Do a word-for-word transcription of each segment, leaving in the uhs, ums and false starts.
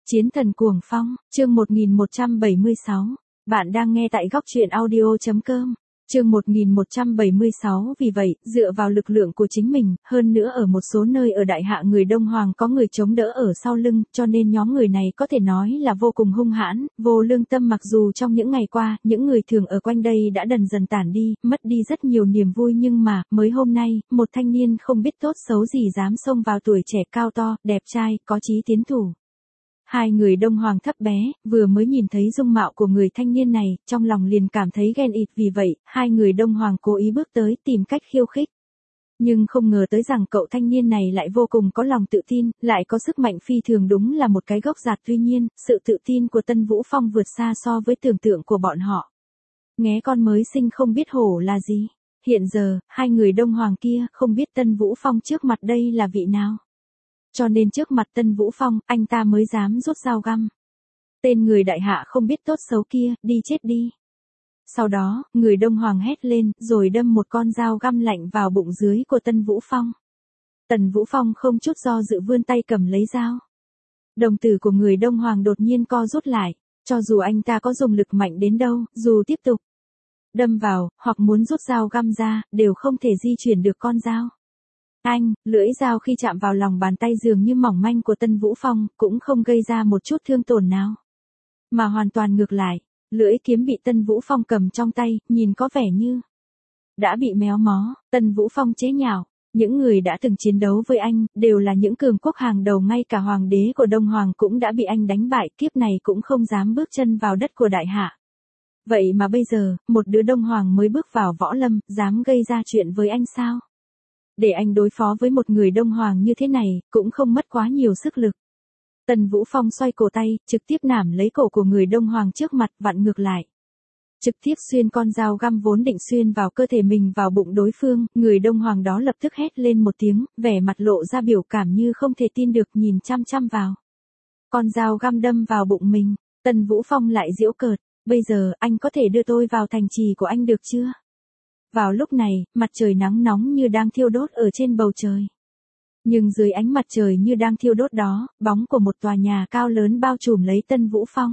Chiến thần cuồng phong, chương một nghìn một trăm bảy mươi sáu. Bạn đang nghe tại góc truyện audio chấm com. Chương một nghìn một trăm bảy mươi sáu. Vì vậy, dựa vào lực lượng của chính mình, hơn nữa ở một số nơi ở đại hạ người Đông Hoàng có người chống đỡ ở sau lưng, cho nên nhóm người này có thể nói là vô cùng hung hãn, vô lương tâm. Mặc dù trong những ngày qua, những người thường ở quanh đây đã dần dần tản đi, mất đi rất nhiều niềm vui, nhưng mà, mới hôm nay, một thanh niên không biết tốt xấu gì dám xông vào tuổi trẻ cao to, đẹp trai, có chí tiến thủ. Hai người Đông Hoàng thấp bé, vừa mới nhìn thấy dung mạo của người thanh niên này, trong lòng liền cảm thấy ghen ịt, vì vậy, hai người Đông Hoàng cố ý bước tới tìm cách khiêu khích. Nhưng không ngờ tới rằng cậu thanh niên này lại vô cùng có lòng tự tin, lại có sức mạnh phi thường, đúng là một cái gốc giạt. Tuy nhiên, sự tự tin của Tân Vũ Phong vượt xa so với tưởng tượng của bọn họ. Nghé con mới sinh không biết hổ là gì. Hiện giờ, hai người Đông Hoàng kia không biết Tân Vũ Phong trước mặt đây là vị nào. Cho nên trước mặt Tân Vũ Phong, anh ta mới dám rút dao găm. Tên người đại hạ không biết tốt xấu kia, đi chết đi. Sau đó, người Đông Hoàng hét lên, rồi đâm một con dao găm lạnh vào bụng dưới của Tân Vũ Phong. Tần Vũ Phong không chút do dự vươn tay cầm lấy dao. Đồng tử của người Đông Hoàng đột nhiên co rút lại, cho dù anh ta có dùng lực mạnh đến đâu, dù tiếp tục đâm vào, hoặc muốn rút dao găm ra, đều không thể di chuyển được con dao. Anh, lưỡi dao khi chạm vào lòng bàn tay dường như mỏng manh của Tân Vũ Phong, cũng không gây ra một chút thương tổn nào. Mà hoàn toàn ngược lại, lưỡi kiếm bị Tân Vũ Phong cầm trong tay, nhìn có vẻ như đã bị méo mó. Tân Vũ Phong chế nhạo, những người đã từng chiến đấu với anh, đều là những cường quốc hàng đầu, ngay cả hoàng đế của Đông Hoàng cũng đã bị anh đánh bại, kiếp này cũng không dám bước chân vào đất của đại hạ. Vậy mà bây giờ, một đứa Đông Hoàng mới bước vào võ lâm, dám gây ra chuyện với anh sao? Để anh đối phó với một người Đông Hoàng như thế này, cũng không mất quá nhiều sức lực. Tần Vũ Phong xoay cổ tay, trực tiếp nảm lấy cổ của người Đông Hoàng trước mặt, vặn ngược lại. Trực tiếp xuyên con dao găm vốn định xuyên vào cơ thể mình vào bụng đối phương, người Đông Hoàng đó lập tức hét lên một tiếng, vẻ mặt lộ ra biểu cảm như không thể tin được, nhìn chăm chăm vào. Con dao găm đâm vào bụng mình, Tần Vũ Phong lại giễu cợt, bây giờ anh có thể đưa tôi vào thành trì của anh được chưa? Vào lúc này, mặt trời nắng nóng như đang thiêu đốt ở trên bầu trời. Nhưng dưới ánh mặt trời như đang thiêu đốt đó, bóng của một tòa nhà cao lớn bao trùm lấy Tân Vũ Phong.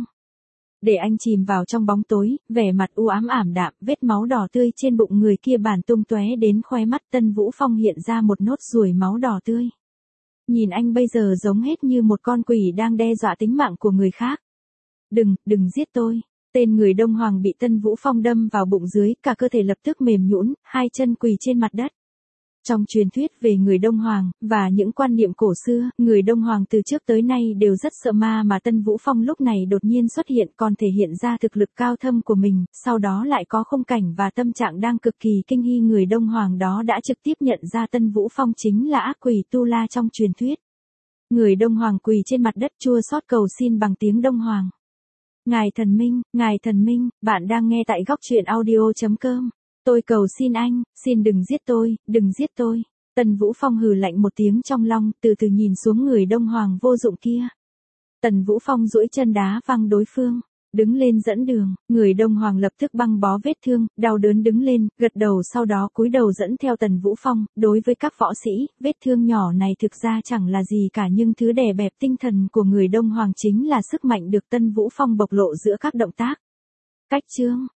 Để anh chìm vào trong bóng tối, vẻ mặt u ám ảm đạm, vết máu đỏ tươi trên bụng người kia bản tung tóe đến khóe mắt. Tân Vũ Phong hiện ra một nốt ruồi máu đỏ tươi. Nhìn anh bây giờ giống hết như một con quỷ đang đe dọa tính mạng của người khác. Đừng, đừng giết tôi. Tên người Đông Hoàng bị Tân Vũ Phong đâm vào bụng dưới, cả cơ thể lập tức mềm nhũn, hai chân quỳ trên mặt đất. Trong truyền thuyết về người Đông Hoàng, và những quan niệm cổ xưa, người Đông Hoàng từ trước tới nay đều rất sợ ma, mà Tân Vũ Phong lúc này đột nhiên xuất hiện còn thể hiện ra thực lực cao thâm của mình, sau đó lại có khung cảnh và tâm trạng đang cực kỳ kinh hy. Người Đông Hoàng đó đã trực tiếp nhận ra Tân Vũ Phong chính là ác quỷ Tu La trong truyền thuyết. Người Đông Hoàng quỳ trên mặt đất chua xót cầu xin bằng tiếng Đông Hoàng. Ngài thần minh, ngài thần minh, bạn đang nghe tại góc truyện audio chấm com. Tôi cầu xin anh, xin đừng giết tôi, đừng giết tôi. Tần Vũ Phong hừ lạnh một tiếng trong lòng, từ từ nhìn xuống người Đông Hoàng vô dụng kia. Tần Vũ Phong duỗi chân đá văng đối phương, đứng lên dẫn đường. Người Đông Hoàng lập tức băng bó vết thương, đau đớn đứng lên, gật đầu, sau đó cúi đầu dẫn theo Tần Vũ Phong. Đối với các võ sĩ, vết thương nhỏ này thực ra chẳng là gì cả, nhưng thứ đè bẹp tinh thần của người Đông Hoàng chính là sức mạnh được Tân Vũ Phong bộc lộ giữa các động tác. Cách chương,